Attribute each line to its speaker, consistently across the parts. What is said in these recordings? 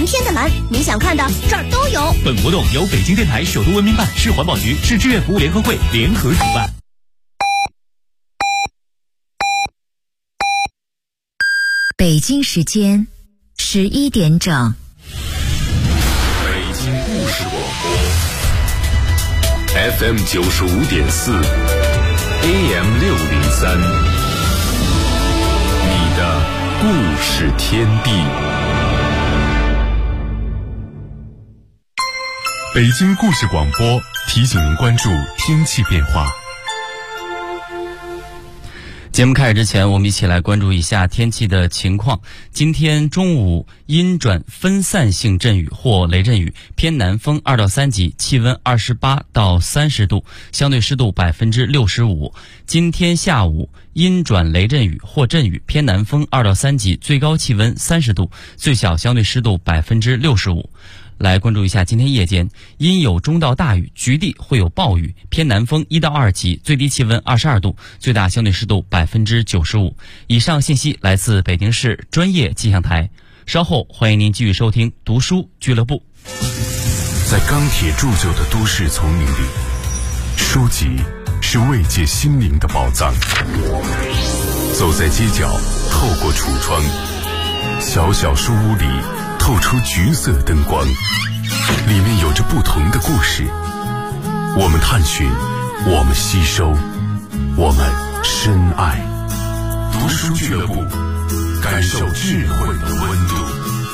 Speaker 1: 蓝天的蓝，你想看的这儿都有。
Speaker 2: 本活动由北京电台首都文明办、市环保局、市志愿服务联合会联合主办。
Speaker 3: 北京时间11点整。
Speaker 4: 北京故事广播 FM 95.4 AM 603，你的故事天地。北京故事广播提醒您关注天气变化。
Speaker 5: 节目开始之前，我们一起来关注一下天气的情况。今天中午阴转分散性阵雨或雷阵雨，偏南风2到3级，气温28到30度，相对湿度65%。今天下午阴转雷阵雨或阵雨，偏南风2到3级，最高气温30度，最小相对湿度65%。来关注一下今天夜间，阴有中到大雨，局地会有暴雨，偏南风1到2级，最低气温22度，最大相对湿度95%。以上信息来自北京市专业气象台。稍后欢迎您继续收听读书俱乐部。
Speaker 4: 在钢铁铸就的都市丛林里，书籍是慰藉心灵的宝藏。走在街角，透过橱窗，小小书屋里透出橘色灯光，里面有着不同的故事。我们探寻，我们吸收，我们深爱。读书俱乐部，感受智慧的温度。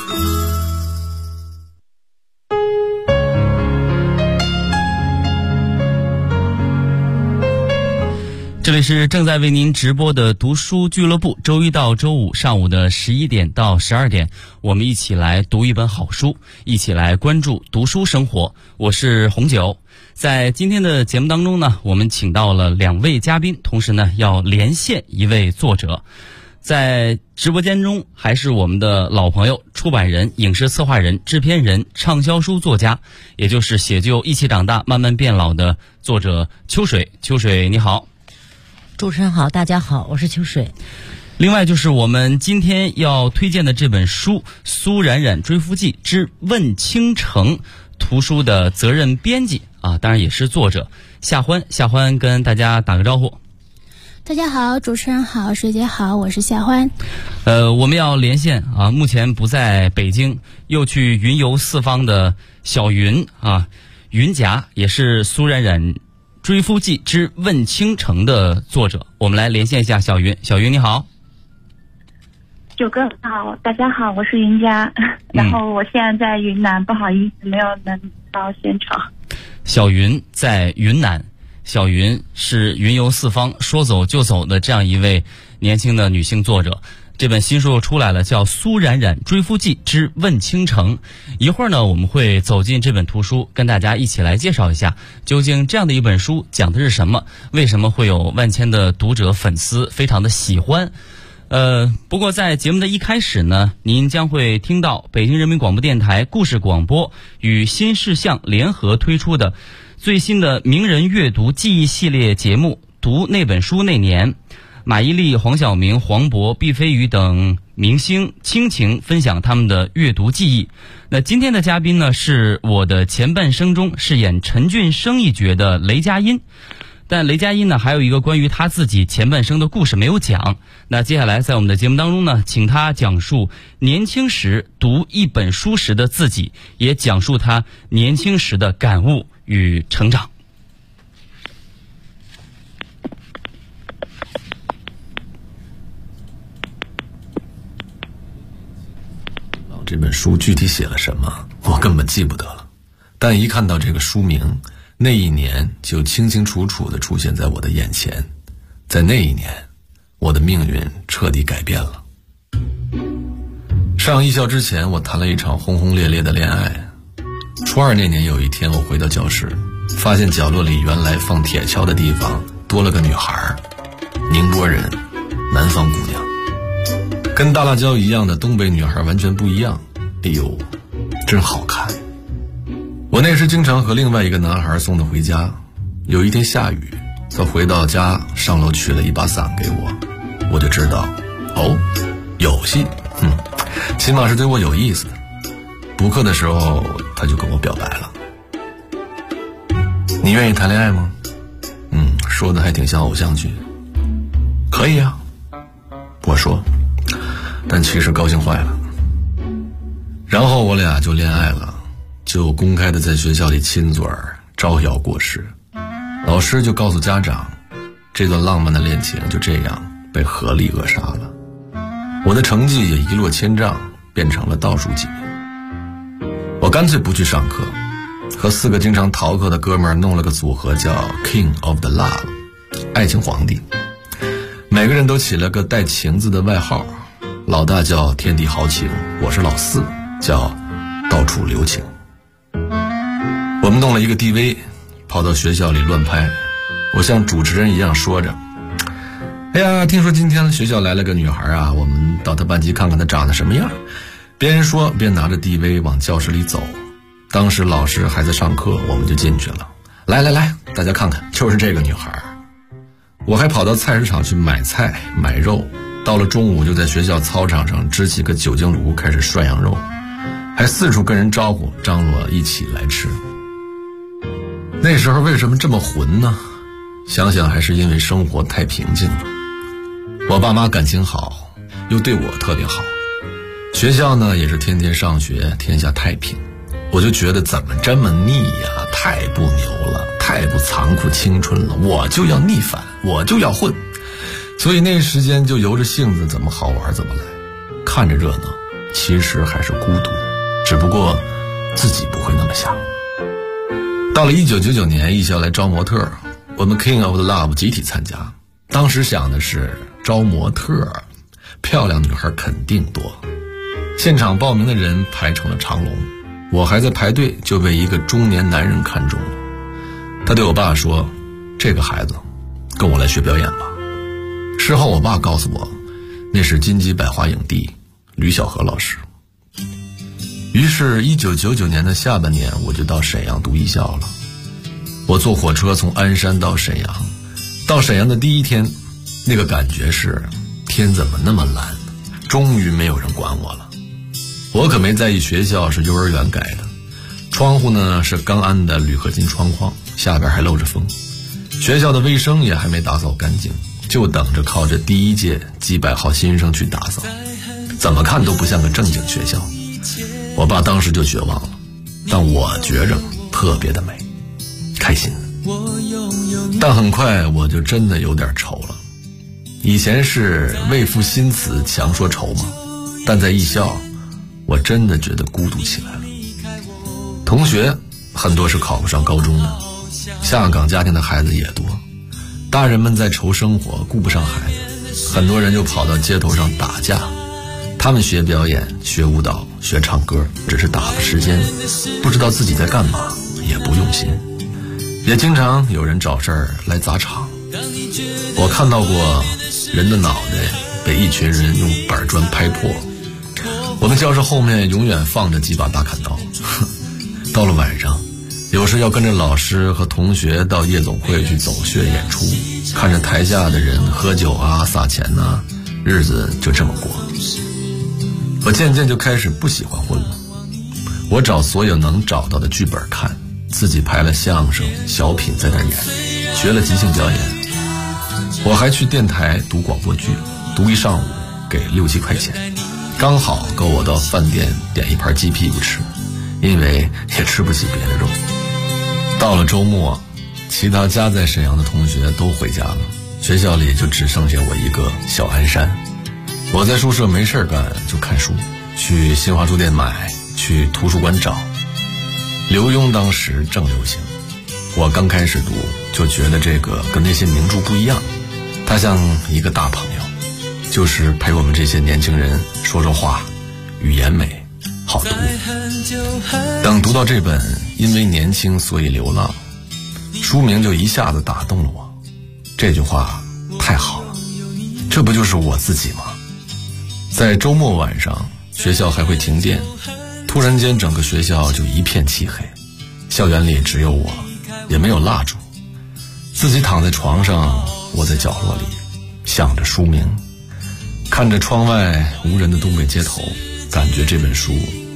Speaker 5: 这里是正在为您直播的读书俱乐部，周一到周五上午的11点到12点，我们一起来读一本好书，一起来关注读书生活。我是红九。在今天的节目当中呢，我们请到了2位嘉宾，同时呢要连线一位作者。在直播间中还是我们的老朋友，出版人、影视策划人、制片人、畅销书作家，也就是写就《一起长大慢慢变老》的作者秋水。秋水你好。
Speaker 3: 主持人好，大家好，我是秋水。
Speaker 5: 另外就是我们今天要推荐的这本书《苏冉冉追夫记之问倾城》，图书的责任编辑啊，当然也是作者夏欢。夏欢跟大家打个招呼。
Speaker 6: 大家好，主持人好，水姐好，我是夏欢。
Speaker 5: 我们要连线啊，目前不在北京，又去云游四方的小云啊，云夹也是苏冉冉追夫记之问倾城的作者，我们来连线一下小云。小云你好。
Speaker 7: 九哥好，大家好，我是云佳，然后我现在在云南，不好意思没有能到现场。
Speaker 5: 小云在云南，小云是云游四方说走就走的这样一位年轻的女性作者。这本新书出来了，叫《苏冉冉追夫记之问倾城》。一会儿呢，我们会走进这本图书，跟大家一起来介绍一下，究竟这样的一本书讲的是什么，为什么会有万千的读者粉丝非常的喜欢。不过在节目的一开始呢，您将会听到北京人民广播电台故事广播与新事项联合推出的最新的名人阅读记忆系列节目《读那本书那年》。马伊琍、黄晓明、黄渤、毕飞宇等明星倾情分享他们的阅读记忆。那今天的嘉宾呢，是我的前半生中饰演陈俊生一角的雷佳音。但雷佳音呢，还有一个关于他自己前半生的故事没有讲。那接下来在我们的节目当中呢，请他讲述年轻时读一本书时的自己，也讲述他年轻时的感悟与成长。
Speaker 8: 这本书具体写了什么我根本记不得了，但一看到这个书名，那一年就清清楚楚地出现在我的眼前。在那一年，我的命运彻底改变了。上艺校之前，我谈了一场轰轰烈烈的恋爱。初二那年有一天，我回到教室，发现角落里原来放铁锹的地方多了个女孩，宁波人，南方姑娘。跟大辣椒一样的东北女孩完全不一样，哎呦，真好看。我那时经常和另外一个男孩送她回家，有一天下雨，她回到家上楼取了一把伞给我，我就知道，哦，有戏，起码是对我有意思的。 补课的时候他就跟我表白了。你愿意谈恋爱吗？说的还挺像偶像剧。可以啊，我说，但其实高兴坏了。然后我俩就恋爱了，就公开的在学校里亲嘴儿，招摇过市。老师就告诉家长，这段浪漫的恋情就这样被合理扼杀了。我的成绩也一落千丈，变成了倒数几名。我干脆不去上课，和4个经常逃课的哥们儿弄了个组合，叫 King of the Love， 爱情皇帝。每个人都起了个带情字的外号，老大叫天地豪情，我是老四，叫到处留情。我们弄了一个 DV， 跑到学校里乱拍。我像主持人一样说着，哎呀，听说今天学校来了个女孩啊，我们到她班级看看她长得什么样。边说边拿着 DV 往教室里走。当时老师还在上课，我们就进去了。来，大家看看，就是这个女孩。我还跑到菜市场去买菜买肉，到了中午就在学校操场上支起个酒精炉开始涮羊肉，还四处跟人招呼张罗一起来吃。那时候为什么这么混呢？想想还是因为生活太平静了。我爸妈感情好，又对我特别好，学校呢也是天天上学，天下太平。我就觉得怎么这么腻呀，太不牛了，太不残酷青春了，我就要逆反，我就要混。所以那时间就由着性子，怎么好玩怎么来，看着热闹，其实还是孤独，只不过自己不会那么想。到了1999年，艺校来招模特，我们 King of the Love 集体参加。当时想的是招模特，漂亮女孩肯定多，现场报名的人排成了长龙。我还在排队，就被一个中年男人看中了。他对我爸说，这个孩子跟我来学表演吧。事后我爸告诉我，那是金鸡百花影帝吕小河老师。于是1999年的下半年，我就到沈阳读艺校了。我坐火车从鞍山到沈阳，到沈阳的第一天，那个感觉是天怎么那么蓝，终于没有人管我了。我可没在意学校是幼儿园改的，窗户呢是刚安的铝合金窗框，下边还漏着风，学校的卫生也还没打扫干净，就等着靠着第一届几百号新生去打扫，怎么看都不像个正经学校。我爸当时就绝望了，但我觉着特别的美，开心。但很快我就真的有点愁了。以前是为赋新词强说愁嘛，但在艺校我真的觉得孤独起来了。同学很多是考不上高中的，下岗家庭的孩子也多，大人们在愁生活，顾不上孩子，很多人就跑到街头上打架。他们学表演，学舞蹈，学唱歌，只是打发时间，不知道自己在干嘛，也不用心。也经常有人找事儿来砸场。我看到过人的脑袋被一群人用板砖拍破，我们教室后面永远放着几把大砍刀。到了晚上，有时要跟着老师和同学到夜总会去走穴演出，看着台下的人喝酒啊撒钱啊，日子就这么过。我渐渐就开始不喜欢混了。我找所有能找到的剧本看，自己拍了相声小品在那演，学了即兴表演。我还去电台读广播剧，读一上午给6、7块钱，刚好够我到饭店点一盘鸡屁股吃，因为也吃不起别的肉。到了周末，其他家在沈阳的同学都回家了，学校里就只剩下我一个小鞍山。我在宿舍没事干就看书，去新华书店买，去图书馆找。刘墉当时正流行，我刚开始读就觉得这个跟那些名著不一样，他像一个大朋友，就是陪我们这些年轻人说说话，语言美，好读。等读到这本《因为年轻所以流浪》，书名就一下子打动了我。这句话太好了，这不就是我自己吗？在周末晚上，学校还会停电，突然间整个学校就一片漆黑，校园里只有我，也没有蜡烛，自己躺在床上，窝在角落里，想着书名，看着窗外无人的东北街头，感觉这本书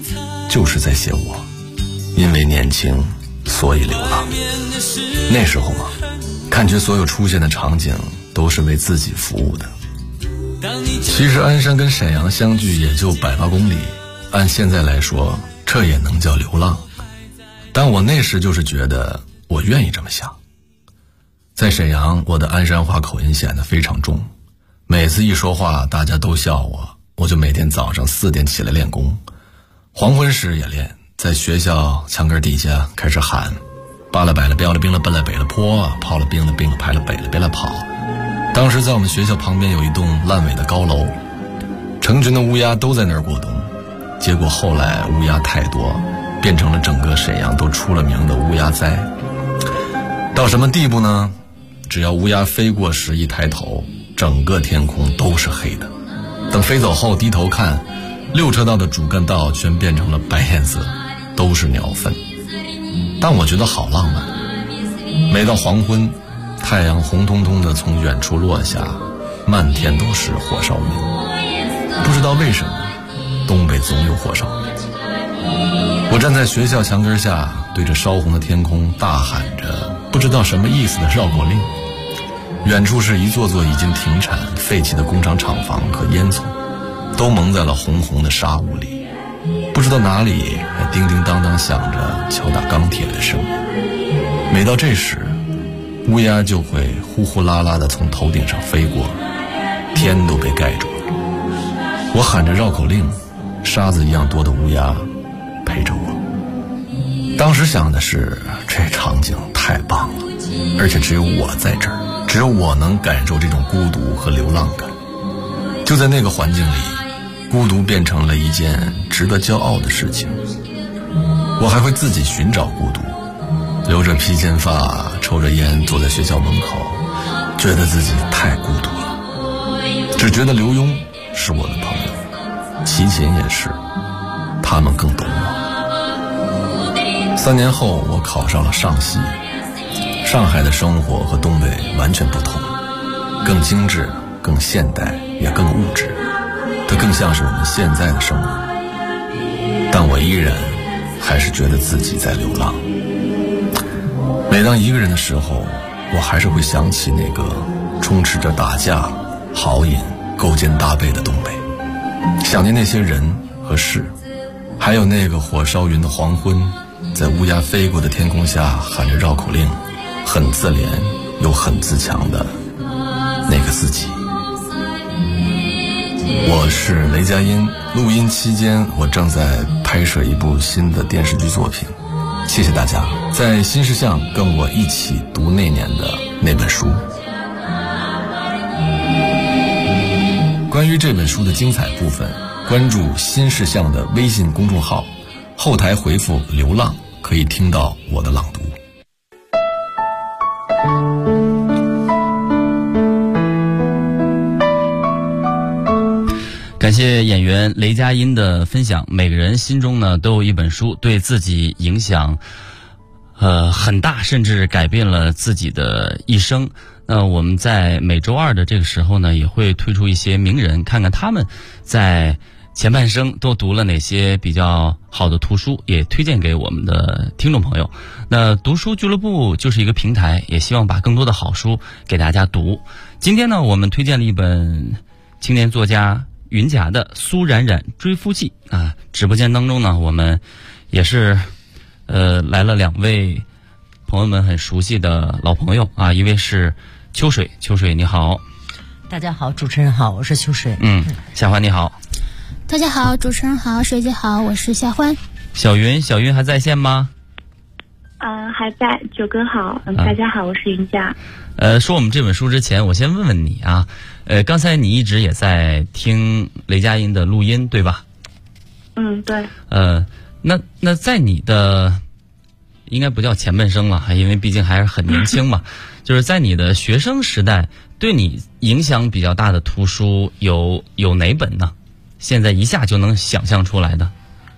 Speaker 8: 就是在写我，因为年轻所以流浪。那时候嘛，感觉所有出现的场景都是为自己服务的。其实鞍山跟沈阳相距也就180公里，按现在来说，这也能叫流浪。但我那时就是觉得我愿意这么想。在沈阳，我的鞍山话口音显得非常重，每次一说话大家都笑我就每天早上4点起来练功，黄昏时也练，在学校墙根底下开始喊扒了摆了标了冰了奔了北了坡，泡了冰了冰了拍了北了别了跑。当时在我们学校旁边有一栋烂尾的高楼，成群的乌鸦都在那儿过冬。结果后来乌鸦太多，变成了整个沈阳都出了名的乌鸦灾。到什么地步呢？只要乌鸦飞过时一抬头，整个天空都是黑的。等飞走后低头看，6车道的主干道全变成了白颜色，都是鸟粪。但我觉得好浪漫。每到黄昏，太阳红彤彤的从远处落下，漫天都是火烧云。不知道为什么，东北总有火烧云。我站在学校墙根下，对着烧红的天空大喊着不知道什么意思的绕口令。远处是一座座已经停产废弃的工厂厂房和烟囱，都蒙在了红红的沙雾里。不知道哪里还叮叮当当响着敲打钢铁的声音。每到这时，乌鸦就会呼呼啦啦地从头顶上飞过，天都被盖住了。我喊着绕口令，沙子一样多的乌鸦陪着我。当时想的是，这场景太棒了，而且只有我在这儿，只有我能感受这种孤独和流浪感。就在那个环境里，孤独变成了一件值得骄傲的事情。我还会自己寻找孤独，留着披肩发，抽着烟，坐在学校门口，觉得自己太孤独了。只觉得刘墉是我的朋友，齐秦也是，他们更懂我。3年后，我考上了上戏。上海的生活和东北完全不同，更精致，更现代，也更物质。它更像是我们现在的生活。但我依然还是觉得自己在流浪。每当一个人的时候，我还是会想起那个充斥着打架、豪饮、勾肩搭背的东北，想念那些人和事，还有那个火烧云的黄昏，在乌鸦飞过的天空下喊着绕口令，很自怜又很自强的那个自己。我是雷佳音，录音期间我正在拍摄一部新的电视剧作品，谢谢大家在新事项跟我一起读那年的那本书。关于这本书的精彩部分，关注新事项的微信公众号，后台回复流浪可以听到我的朗读。
Speaker 5: 感谢演员雷佳音的分享。每个人心中呢都有一本书，对自己影响很大，甚至改变了自己的一生。那我们在每周二的这个时候呢，也会推出一些名人，看看他们在前半生都读了哪些比较好的图书，也推荐给我们的听众朋友。那读书俱乐部就是一个平台，也希望把更多的好书给大家读。今天呢，我们推荐了一本青年作家云甲的《苏冉冉追夫记》啊。直播间当中呢，我们也是来了2位朋友们很熟悉的老朋友啊，一位是秋水。秋水你好。
Speaker 9: 大家好，主持人好，我是秋水。
Speaker 5: 夏欢你好。
Speaker 6: 大家好，主持人好，水姐好，我是夏欢。
Speaker 5: 小云还在线吗？
Speaker 7: 还在。九哥好，大家好，我是云甲。
Speaker 5: 说我们这本书之前，我先问问你啊，刚才你一直也在听雷佳音的录音，对吧？
Speaker 7: 对。
Speaker 5: 那在你的应该不叫前半生了，因为毕竟还是很年轻嘛。就是在你的学生时代，对你影响比较大的图书有哪本呢？现在一下就能想象出来的。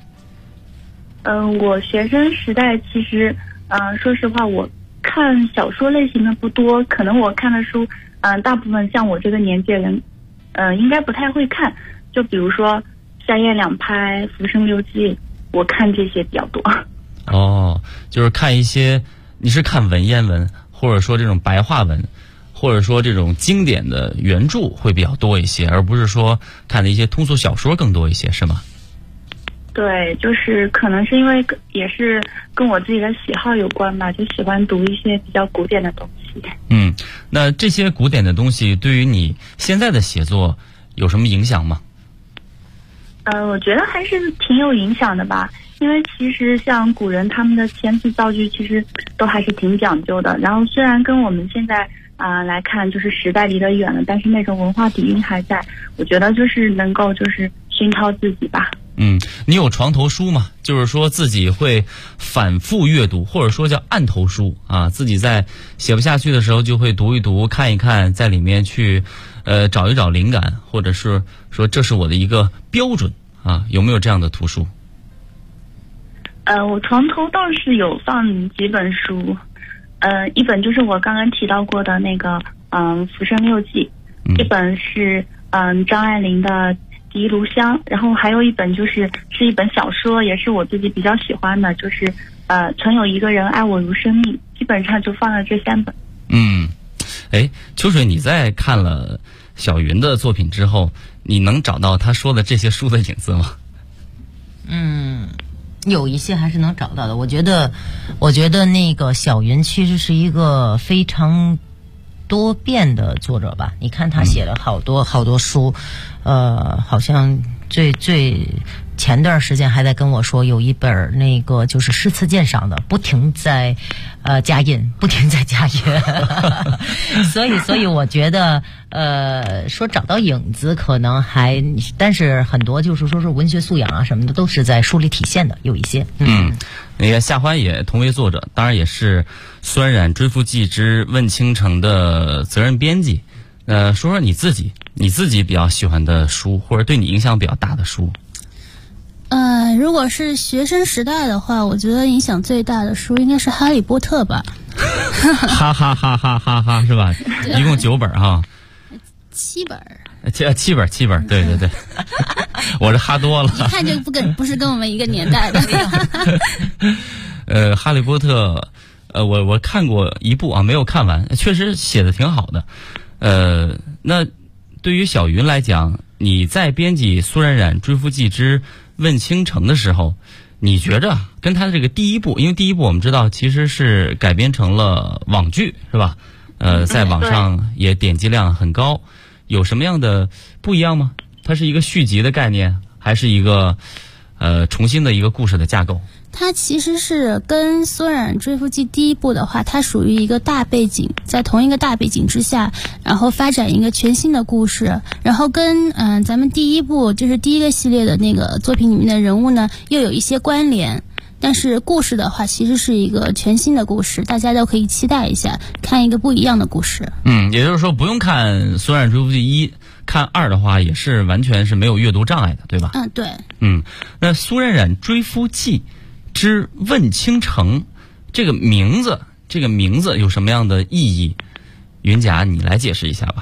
Speaker 7: 我学生时代其实，说实话，我看小说类型的不多，可能我看的书，大部分像我这个年纪的人，应该不太会看。就比如说《夏夜两拍》《浮生六记》， 我看这些比较多。
Speaker 5: 哦，就是看一些，你是看文言文，或者说这种白话文，或者说这种经典的原著会比较多一些，而不是说看的一些通俗小说更多一些，是吗？
Speaker 7: 对，就是可能是因为也是跟我自己的喜好有关吧，就喜欢读一些比较古典的东西。
Speaker 5: 那这些古典的东西对于你现在的写作有什么影响吗？
Speaker 7: 我觉得还是挺有影响的吧，因为其实像古人他们的遣词造句其实都还是挺讲究的，然后虽然跟我们现在来看就是时代离得远了，但是那种文化底蕴还在，我觉得就是能够就是熏陶自己吧。
Speaker 5: 你有床头书吗？就是说自己会反复阅读，或者说叫案头书啊，自己在写不下去的时候就会读一读，看一看，在里面去找一找灵感，或者是说这是我的一个标准啊，有没有这样的图书？
Speaker 7: 我床头倒是有放几本书，一本就是我刚刚提到过的那个浮生六记，一本是张爱玲的第一炉香，然后还有一本是一本小说，也是我自己比较喜欢的，就是曾有一个人爱我如生命，基本上就放了这3本。
Speaker 5: 秋水，你在看了小云的作品之后，你能找到他说的这些书的影子吗？
Speaker 9: 有一些还是能找到的。我觉得那个小云其实是一个非常多变的作者吧。你看他写了好多书，好像最前段时间还在跟我说有一本那个就是诗词鉴赏的，不停在加印，所以我觉得说找到影子可能还，但是很多就是说是文学素养啊什么的都是在书里体现的，有一些。
Speaker 5: 那个夏欢也同为作者，当然也是《苏冉冉追夫记之问倾城》的责任编辑。说说你自己比较喜欢的书，或者对你影响比较大的书。
Speaker 6: 如果是学生时代的话，我觉得影响最大的书应该是《哈利波特》吧。
Speaker 5: 哈哈哈哈哈哈，是吧？一共9本哈。
Speaker 6: 7本。
Speaker 5: 7本，对对对。我这哈多了。
Speaker 6: 一看就不是跟我们一个年代的。
Speaker 5: 哈利波特，我看过一部啊，没有看完，确实写的挺好的。那对于小云来讲，你在编辑《苏冉冉追夫记之问倾城》的时候，你觉着跟他的这个第一部，因为第一部我们知道其实是改编成了网剧，是吧？在网上也点击量很高，有什么样的不一样吗？它是一个续集的概念，还是一个重新的一个故事的架构？
Speaker 6: 它其实是跟《苏冉冉追夫记》第一部的话，它属于一个大背景，在同一个大背景之下，然后发展一个全新的故事，然后跟咱们第一部就是第一个系列的那个作品里面的人物呢，又有一些关联。但是故事的话，其实是一个全新的故事，大家都可以期待一下，看一个不一样的故事。
Speaker 5: 也就是说，不用看《苏冉冉追夫记1》，看2的话，也是完全是没有阅读障碍的，对吧？
Speaker 6: 对。
Speaker 5: 那《苏冉冉追夫记之问倾城》这个名字有什么样的意义？云甲，你来解释一下吧。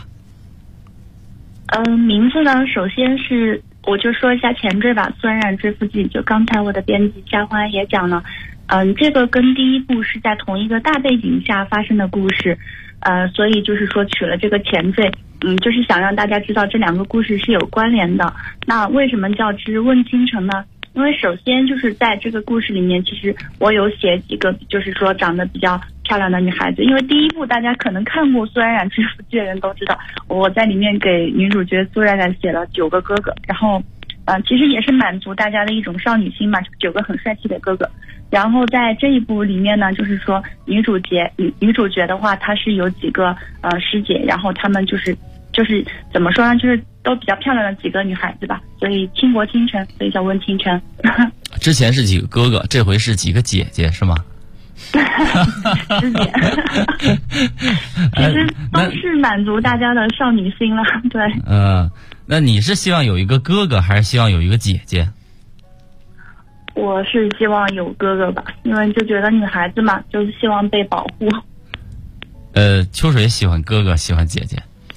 Speaker 7: 名字呢，首先是我就说一下前缀吧，《苏冉冉追夫记》就刚才我的编辑夏欢也讲了，这个跟第一部是在同一个大背景下发生的故事，所以就是说取了这个前缀，就是想让大家知道这2个故事是有关联的。那为什么叫之问倾城呢？因为首先就是在这个故事里面，其实我有写几个就是说长得比较漂亮的女孩子，因为第一部大家可能看过《苏冉冉追夫记》的人都知道，我在里面给女主角苏冉冉写了9个哥哥，然后其实也是满足大家的一种少女心嘛，9个很帅气的哥哥。然后在这一部里面呢，就是说女主角的话，她是有几个师姐，然后她们就是怎么说呢，就是都比较漂亮的几个女孩子吧，所以倾国倾城，所以叫问倾城。
Speaker 5: 之前是几个哥哥，这回是几个姐姐是吗？
Speaker 7: 师姐。其实都是满足大家的少女心了，对。
Speaker 5: 那你是希望有一个哥哥，还是希望有一个姐姐？
Speaker 7: 我是希望有哥哥吧，因为就觉得女孩子嘛，就是希望被保护。
Speaker 5: 秋水喜欢哥哥，喜欢姐姐。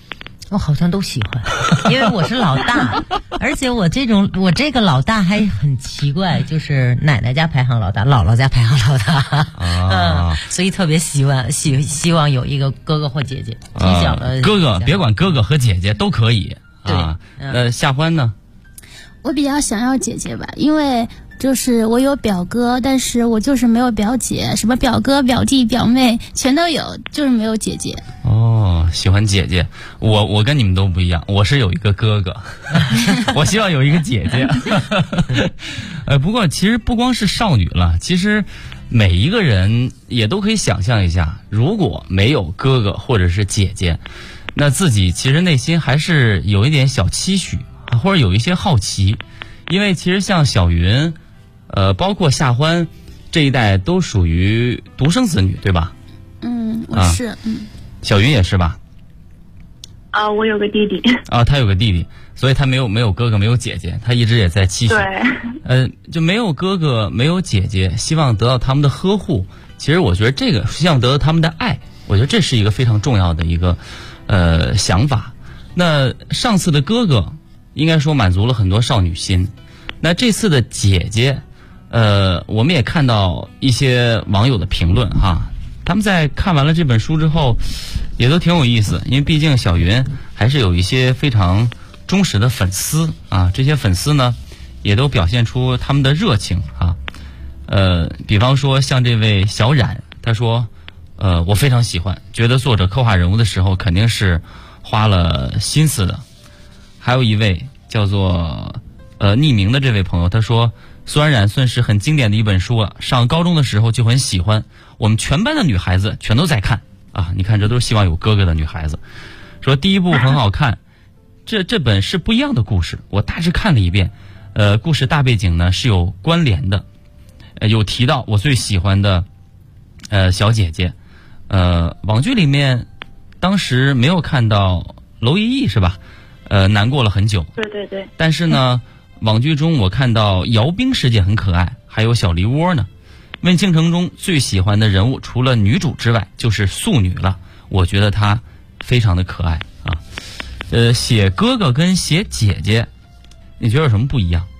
Speaker 9: 我好像都喜欢，因为我是老大，而且我这个老大还很奇怪，就是奶奶家排行老大，姥姥家排行老大，所以特别希望有一个哥哥或姐姐，挺小的
Speaker 5: 哥哥，别管哥哥和姐姐都可以啊。夏欢呢？
Speaker 6: 我比较想要姐姐吧，因为就是我有表哥，但是我就是没有表姐，什么表哥、表弟、表妹全都有，就是没有姐姐。
Speaker 5: 哦，喜欢姐姐，我跟你们都不一样，我是有一个哥哥，我希望有一个姐姐。不过其实不光是少女了，其实每一个人也都可以想象一下，如果没有哥哥或者是姐姐，那自己其实内心还是有一点小期许，或者有一些好奇，因为其实像小云，包括夏欢这一代都属于独生子女，对吧？
Speaker 6: 我是
Speaker 5: 小云也是吧？
Speaker 7: 我有个弟弟。
Speaker 5: 他有个弟弟，所以他没有哥哥，没有姐姐，他一直也在期许。
Speaker 7: 对。
Speaker 5: 就没有哥哥，没有姐姐，希望得到他们的呵护。其实我觉得这个希望得到他们的爱，我觉得这是一个非常重要的一个想法。那上次的哥哥应该说满足了很多少女心，那这次的姐姐，我们也看到一些网友的评论哈。他们在看完了这本书之后也都挺有意思，因为毕竟小云还是有一些非常忠实的粉丝啊，这些粉丝呢也都表现出他们的热情啊。比方说像这位小冉，他说我非常喜欢，觉得作者刻画人物的时候肯定是花了心思的。还有一位叫做匿名的这位朋友，他说苏冉冉算是很经典的一本书了，上高中的时候就很喜欢，我们全班的女孩子全都在看啊！你看，这都是希望有哥哥的女孩子。说第一部很好看，这本是不一样的故事，我大致看了一遍，故事大背景呢是有关联的，有提到我最喜欢的小姐姐，网剧里面当时没有看到娄艺艺是吧？难过了很久。
Speaker 7: 对对对。
Speaker 5: 但是呢，网剧中我看到姚冰师姐很可爱，还有小梨窝呢。问倾城中最喜欢的人物除了女主之外就是素女了，我觉得她非常的可爱啊。写哥哥跟写姐姐，你觉得有什么不一样？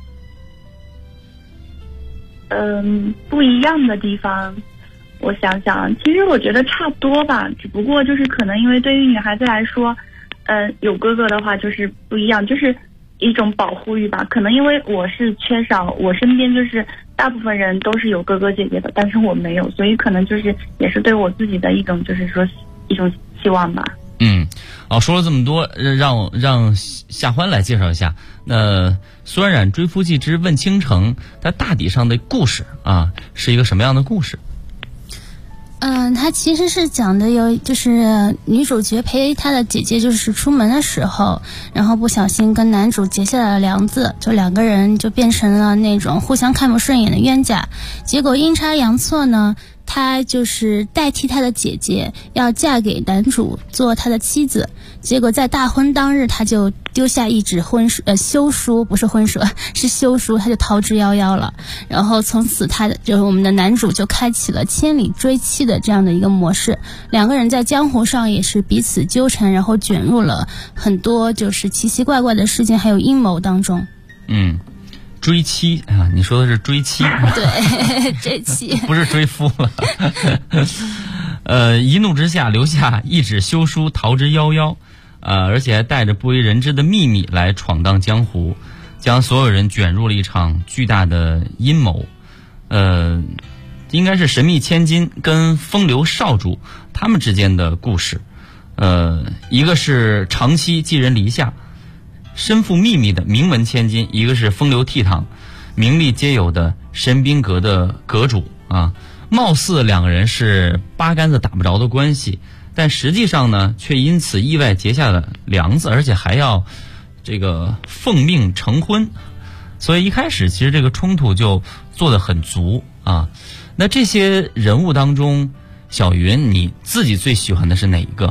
Speaker 7: 不一样的地方，我想想，其实我觉得差不多吧，只不过就是可能因为对于女孩子来说，有哥哥的话就是不一样，就是一种保护欲吧。可能因为我是缺少，我身边就是大部分人都是有哥哥姐姐的，但是我没有，所以可能就是也是对我自己的一种就是说一种希望吧。
Speaker 5: 说了这么多，让夏欢来介绍一下。那苏冉冉追夫记之问倾城，它大体上的故事啊，是一个什么样的故事？
Speaker 6: 它其实是讲的就是女主角陪她的姐姐就是出门的时候，然后不小心跟男主结下了梁子，就两个人就变成了那种互相看不顺眼的冤家。结果阴差阳错呢，她就是代替她的姐姐要嫁给男主做他的妻子，结果在大婚当日，她就丢下一纸休书，不是婚书，是休书，她就逃之夭夭了。然后从此就是我们的男主就开启了千里追妻的这样的一个模式，两个人在江湖上也是彼此纠缠，然后卷入了很多就是奇奇怪怪的事件还有阴谋当中。
Speaker 5: 追妻啊，你说的是追妻？
Speaker 6: 对，追妻
Speaker 5: 不是追夫了。一怒之下留下一纸休书，逃之夭夭。而且还带着不为人知的秘密来闯荡江湖，将所有人卷入了一场巨大的阴谋。应该是神秘千金跟风流少主他们之间的故事。一个是长期寄人篱下，身负秘密的名门千金，一个是风流倜傥、名利皆有的申宾阁的阁主啊。貌似两个人是八竿子打不着的关系，但实际上呢，却因此意外结下了梁子，而且还要这个奉命成婚。所以一开始其实这个冲突就做得很足啊。那这些人物当中，小云你自己最喜欢的是哪一个？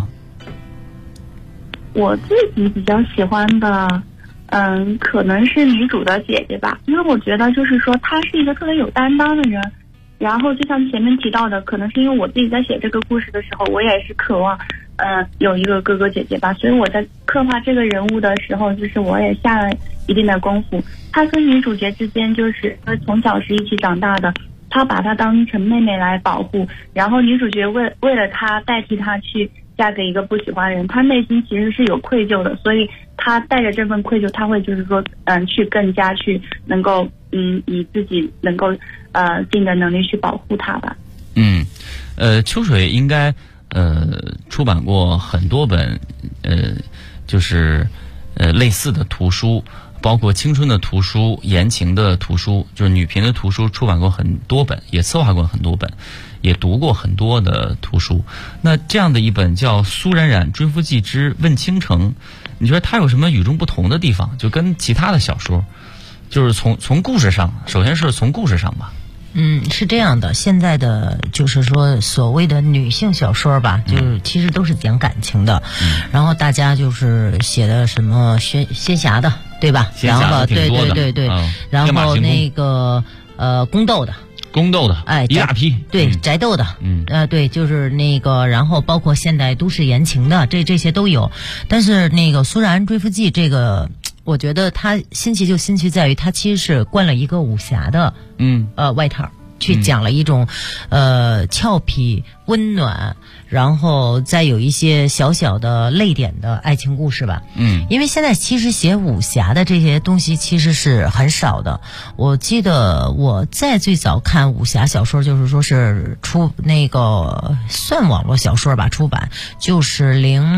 Speaker 7: 我自己比较喜欢的，可能是女主的姐姐吧，因为我觉得就是说她是一个特别有担当的人。然后就像前面提到的，可能是因为我自己在写这个故事的时候，我也是渴望有一个哥哥姐姐吧，所以我在刻画这个人物的时候，就是我也下了一定的功夫。他跟女主角之间就是从小是一起长大的，他把她当成妹妹来保护，然后女主角为了他代替他去嫁给一个不喜欢的人，他内心其实是有愧疚的，所以他带着这份愧疚，他会就是说去更加去能够以自己能够尽的能力去保护他吧。
Speaker 5: 秋水应该出版过很多本就是类似的图书，包括青春的图书、言情的图书，就是女频的图书，出版过很多本，也策划过很多本，也读过很多的图书。那这样的一本叫《苏冉冉追夫记之问倾城》，你觉得它有什么与众不同的地方？就跟其他的小说，就是从故事上，首先是从故事上吧。
Speaker 9: 是这样的，现在的就是说所谓的女性小说吧，就是其实都是讲感情的，然后大家就是写的什么仙侠的，对吧？然后对，然后那个宫斗的，
Speaker 5: 一大批，
Speaker 9: 对，宅斗的，对，就是那个，然后包括现代都市言情的，这些都有。但是那个《苏冉冉追夫记》这个，我觉得它新奇就新奇在于它其实是冠了一个武侠的外套，去讲了一种俏皮温暖，然后再有一些小小的泪点的爱情故事吧。因为现在其实写武侠的这些东西其实是很少的。我记得我在最早看武侠小说，就是说是出那个算网络小说吧，出版就是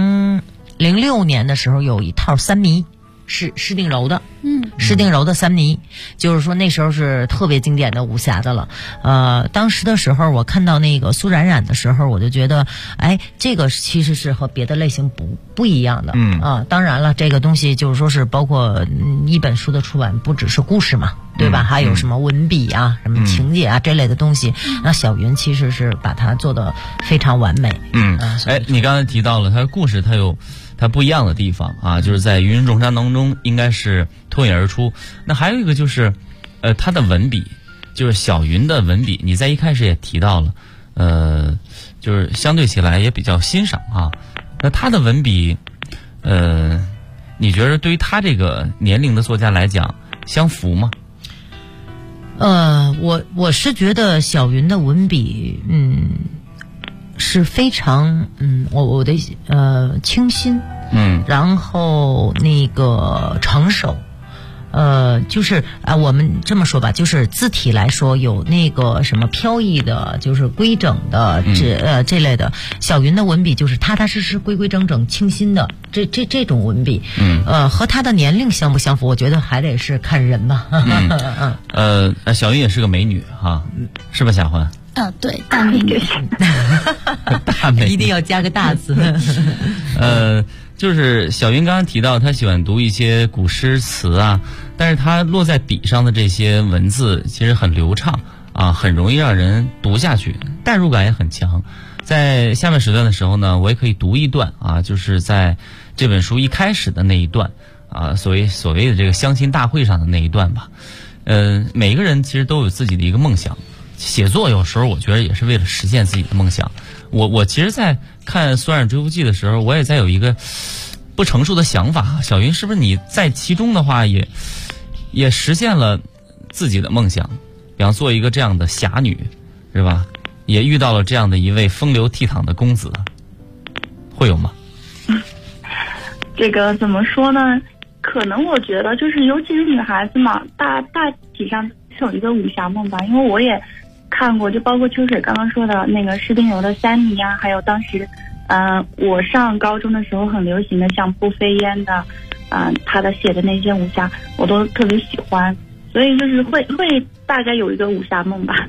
Speaker 9: 06年的时候有一套三迷。施定柔的，施定柔的三迷，就是说那时候是特别经典的武侠的了。当时的时候我看到那个苏冉冉的时候，我就觉得，这个其实是和别的类型不一样的。当然了，这个东西就是说是包括一本书的出版，不只是故事嘛，对吧？还有什么文笔啊、什么情节啊这类的东西。那小云其实是把它做得非常完美。
Speaker 5: 你刚才提到了它的故事，它有它不一样的地方啊，就是在芸芸众山当中应该是脱颖而出。那还有一个就是它的文笔，就是小云的文笔，你在一开始也提到了，就是相对起来也比较欣赏啊。那他的文笔你觉得对于他这个年龄的作家来讲相符吗？
Speaker 9: 我是觉得小云的文笔是非常我的清新，然后那个成熟，就是我们这么说吧，就是字体来说有那个什么飘逸的，就是规整的这类的。小云的文笔就是踏踏实实、规规整整、清新的这种文笔。和他的年龄相不相符，我觉得还得是看人吧。
Speaker 5: 小云也是个美女哈，是吧，夏欢？
Speaker 6: 对，大美女，
Speaker 5: 大美女
Speaker 9: 一定要加个大字。
Speaker 5: 就是小云刚刚提到她喜欢读一些古诗词啊，但是她落在笔上的这些文字其实很流畅啊，很容易让人读下去，代入感也很强。在下面时段的时候呢，我也可以读一段啊，就是在这本书一开始的那一段啊，所谓的这个相亲大会上的那一段吧。每个人其实都有自己的一个梦想。写作有时候我觉得也是为了实现自己的梦想。我其实在看《苏冉冉追夫记》的时候，我也在有一个不成熟的想法，小云是不是你在其中的话也实现了自己的梦想，比方做一个这样的侠女，是吧？也遇到了这样的一位风流倜傥的公子，会有吗？
Speaker 7: 这个怎么说呢？可能我觉得就是尤其是女孩子嘛，大体上是有一个武侠梦吧，因为我也看过，就包括秋水刚刚说的那个施定柔的三迷啊，还有当时我上高中的时候很流行的像步飞烟的他的写的那些武侠我都特别喜欢，所以就是会大概有一个武侠梦吧。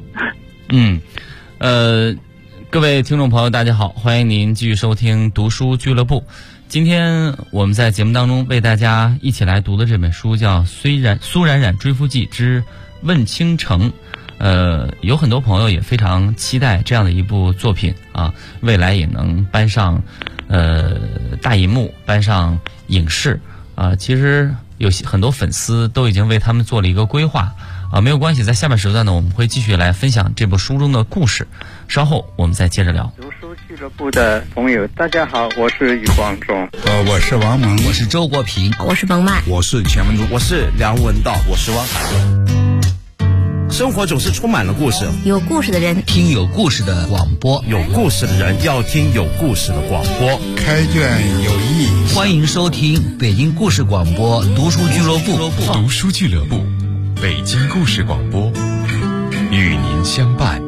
Speaker 5: 各位听众朋友大家好，欢迎您继续收听读书俱乐部。今天我们在节目当中为大家一起来读的这本书叫《苏冉冉追夫记之问倾城》。有很多朋友也非常期待这样的一部作品啊，未来也能搬上大银幕，搬上影视啊。其实有很多粉丝都已经为他们做了一个规划没有关系，在下面时段呢，我们会继续来分享这部书中的故事，稍后我们再接着聊。
Speaker 10: 读书俱乐部的朋友，大家好，我是余光中，
Speaker 11: 我是王蒙，
Speaker 12: 我是周国平，
Speaker 1: 我是冯曼，
Speaker 13: 我是钱文忠，
Speaker 14: 我是梁文道，我是汪海。生活总是充满了故事，
Speaker 1: 有故事的人
Speaker 12: 听有故事的广播，
Speaker 14: 有故事的人要听有故事的广播。
Speaker 11: 开卷有益，
Speaker 12: 欢迎收听北京故事广播读书俱乐部。
Speaker 4: 读书俱乐部，北京故事广播，与您相伴。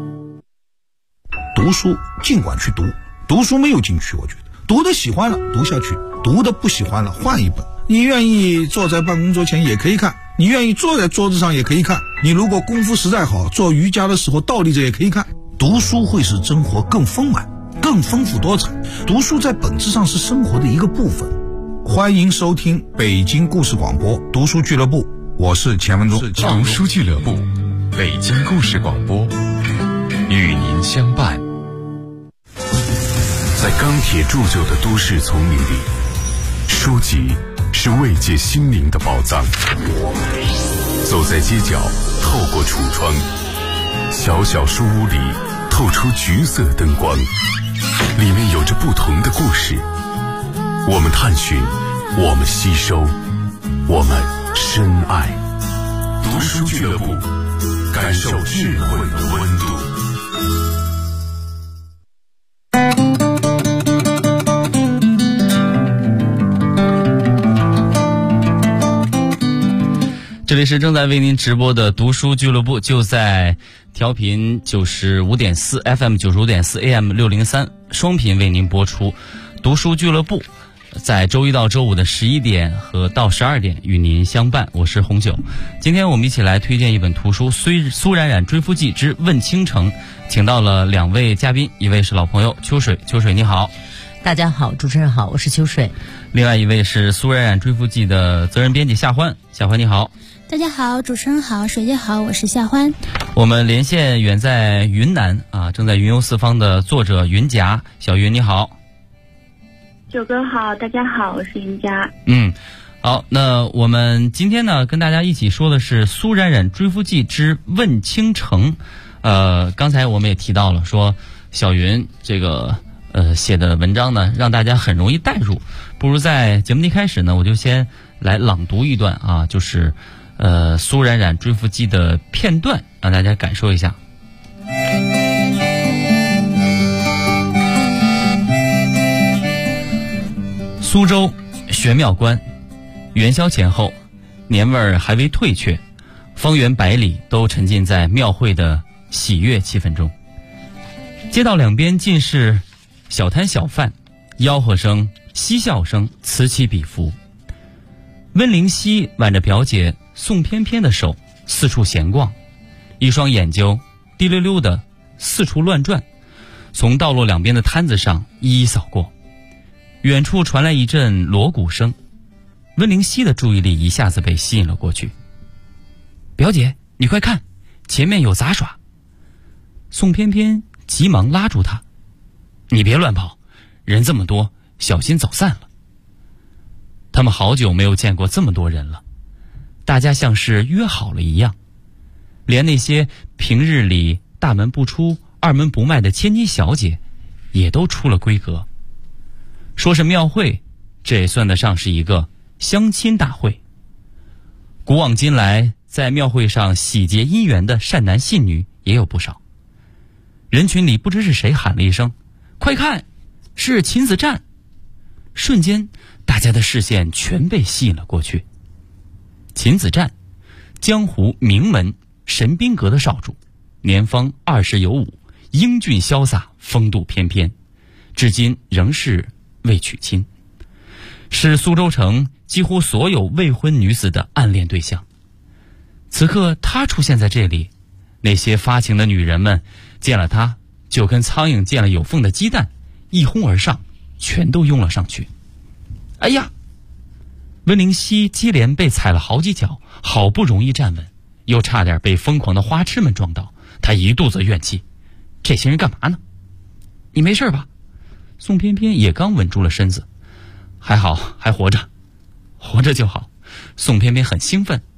Speaker 15: 读书尽管去读，读书没有禁区，我觉得读的喜欢了读下去，读的不喜欢了换一本。你愿意坐在办公桌前也可以看，你愿意坐在桌子上也可以看，你如果功夫实在好，做瑜伽的时候倒立着也可以看。读书会使生活更丰满，更丰富多彩。读书在本质上是生活的一个部分。欢迎收听北京故事广播读书俱乐部，我是钱文忠。
Speaker 4: 读书俱乐部，北京故事广播，与您相伴。 在钢铁铸就的都市丛林里，书籍是慰藉心灵的宝藏。走在街角，透过橱窗，小小书屋里透出橘色灯光，里面有着不同的故事。我们探寻，我们吸收，我们深爱。读书俱乐部，感受智慧的温度。
Speaker 5: 这里是正在为您直播的读书俱乐部，就在调频95.4 FM 95.4 AM 603双频为您播出读书俱乐部，在周一到周五的11点和到12点与您相伴，我是红九。今天我们一起来推荐一本图书《苏冉冉追夫记之问倾城》，请到了2位嘉宾，一位是老朋友秋水，秋水你好。
Speaker 9: 大家好，主持人好，我是秋水。
Speaker 5: 另外一位是《苏冉冉追夫记》的责任编辑夏欢，夏欢你好。
Speaker 6: 大家好，主持人好，水姐好，我是夏欢。
Speaker 5: 我们连线远在云南正在云游四方的作者云霞，小云你好。
Speaker 7: 九哥好，大家好，我是云佳。
Speaker 5: 好，那我们今天呢跟大家一起说的是《苏冉冉追夫记之问倾城》。刚才我们也提到了，说小云这个写的文章呢让大家很容易带入，不如在节目一开始呢我就先来朗读一段就是苏冉冉追夫记的片段，让大家感受一下。苏州玄妙关，元宵前后，年味儿还未退却，方圆百里都沉浸在庙会的喜悦气氛中。街道两边尽是小摊小贩，吆喝声、嬉笑声此起彼伏。温灵溪挽着表姐宋翩翩的手四处闲逛，一双眼睛滴溜溜的四处乱转，从道路两边的摊子上一一扫过。远处传来一阵锣鼓声，温灵溪的注意力一下子被吸引了过去。表姐，你快看，前面有杂耍。宋翩翩急忙拉住她，你别乱跑，人这么多，小心走散了。他们好久没有见过这么多人了，大家像是约好了一样，连那些平日里大门不出二门不迈的千金小姐也都出了规格。说是庙会，这也算得上是一个相亲大会。古往今来，在庙会上喜结姻缘的善男信女也有不少。人群里不知是谁喊了一声，快看，是秦子战。瞬间大家的视线全被吸引了过去。秦子战，江湖名门神兵阁的少主，年方20有5，英俊潇洒，风度翩翩，至今仍是未娶亲，是苏州城几乎所有未婚女子的暗恋对象。此刻他出现在这里，那些发情的女人们见了他就跟苍蝇见了有缝的鸡蛋，一哄而上，全都拥了上去。哎呀，温灵溪接连被踩了好几脚，好不容易站稳，又差点被疯狂的花痴们撞到，他一肚子怨气。这些人干嘛呢？你没事吧？宋翩翩也刚稳住了身子，还好还活着，活着就好。宋翩翩很兴奋，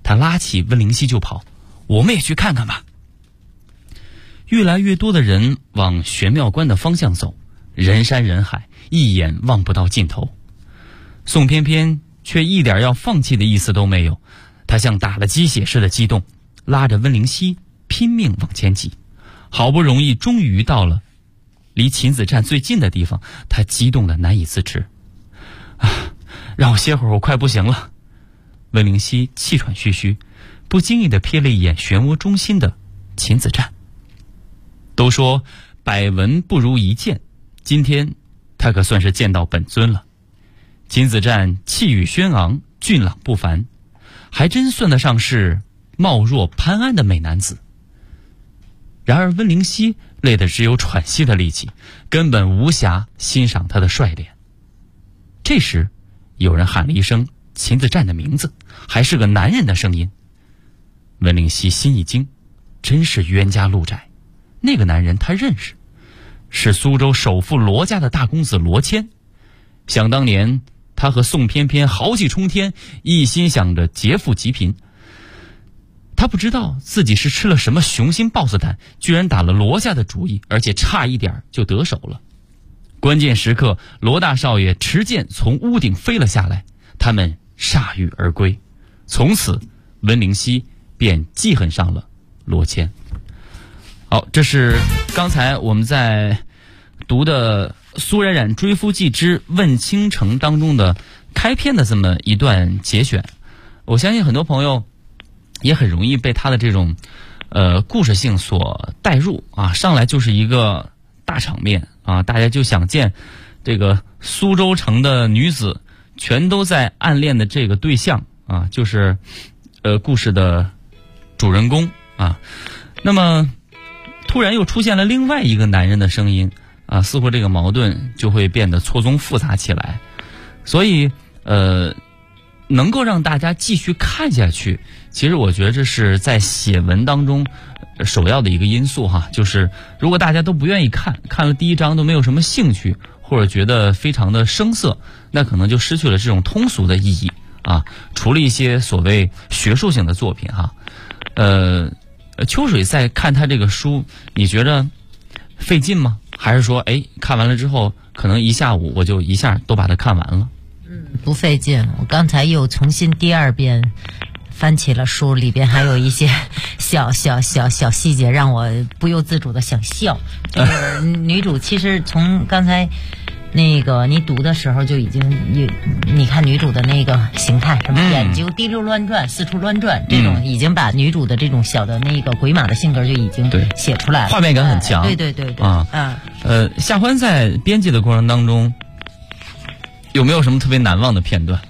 Speaker 5: 他拉起温灵犀就跑，我们也去看看吧。越来越多的人往玄妙观的方向走，人山人海，一眼望不到尽头。宋翩翩却一点要放弃的意思都没有，他像打了鸡血似的激动，拉着温灵犀拼命往前挤。好不容易终于到了离秦子站最近的地方，他激动得难以自持。让我歇会儿，我快不行了。温灵犀气喘吁吁，不经意地瞥了一眼漩涡中心的秦子站。都说百闻不如一见，今天他可算是见到本尊了。秦子站气宇轩昂，俊朗不凡，还真算得上是貌若潘安的美男子。然而温灵犀累得只有喘息的力气，根本无暇欣赏他的帅脸。这时有人喊了一声秦子站的名字，还是个男人的声音。温灵犀心一惊，真是冤家路窄。那个男人他认识，是苏州首富罗家的大公子罗谦。想当年他和宋翩翩豪气冲天，一心想着劫富济贫。他不知道自己是吃了什么雄心豹子胆，居然打了罗家的主意，而且差一点就得手了。关键时刻，罗大少爷持剑从屋顶飞了下来，他们铩羽而归。从此温灵犀便记恨上了罗谦。好，这是刚才我们在读的苏冉冉追夫记之问倾城当中的开篇的这么一段节选。我相信很多朋友也很容易被他的这种故事性所带入啊，上来就是一个大场面啊，大家就想见这个苏州城的女子全都在暗恋的这个对象啊，就是故事的主人公啊。那么突然又出现了另外一个男人的声音啊，似乎这个矛盾就会变得错综复杂起来。所以能够让大家继续看下去，其实我觉得这是在写文当中首要的一个因素哈，就是如果大家都不愿意看了第一章都没有什么兴趣，或者觉得非常的生涩，那可能就失去了这种通俗的意义啊。除了一些所谓学术性的作品哈，秋水在看他这个书，你觉得费劲吗？还是说看完了之后可能一下午我就一下都把它看完了？
Speaker 9: 不费劲，我刚才又重新第二遍翻起了书，里边还有一些小细节让我不由自主的想笑。就是女主其实从刚才那个你读的时候就已经你看女主的那个形态，什么眼睛滴溜乱转，四处乱转，这种已经把女主的这种小的那个鬼马的性格就已经写出来了，
Speaker 5: 画面感很强。
Speaker 9: 对
Speaker 5: 夏欢在编辑的过程当中有没有什么特别难忘的片段？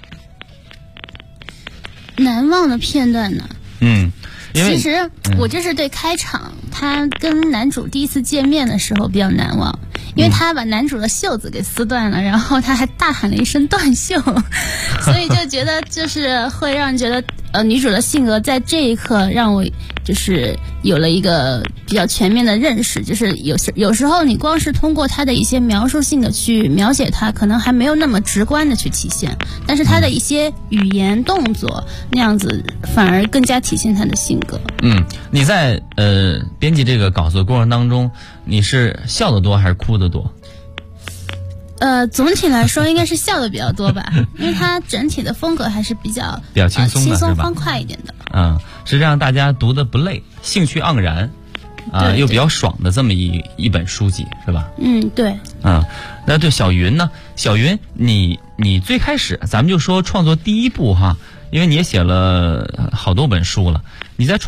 Speaker 6: 难忘的片段呢？其实我就是对开场他跟男主第一次见面的时候比较难忘，因为他把男主的袖子给撕断了，然后他还大喊了一声断袖，所以就觉得就是会让人觉得女主的性格在这一刻让我就是有了一个比较全面的认识，就是有时候你光是通过她的一些描述性的去描写她，可能还没有那么直观的去体现，但是她的一些语言动作那样子反而更加体现她的性格。
Speaker 5: 你在编辑这个稿子的过程当中，你是笑得多还是哭得多？
Speaker 6: 总体来说应该是笑的比较多吧，因为它整体的风格还是比较
Speaker 5: 轻松的，
Speaker 6: 轻松欢快一点的。
Speaker 5: 是让大家读得不累，兴趣盎然啊，又比较爽的这么一本书籍，是吧？
Speaker 6: 对。
Speaker 5: 那对小云呢？小云，你最开始咱们就说创作第一部哈，因为你也写了好多本书了，你在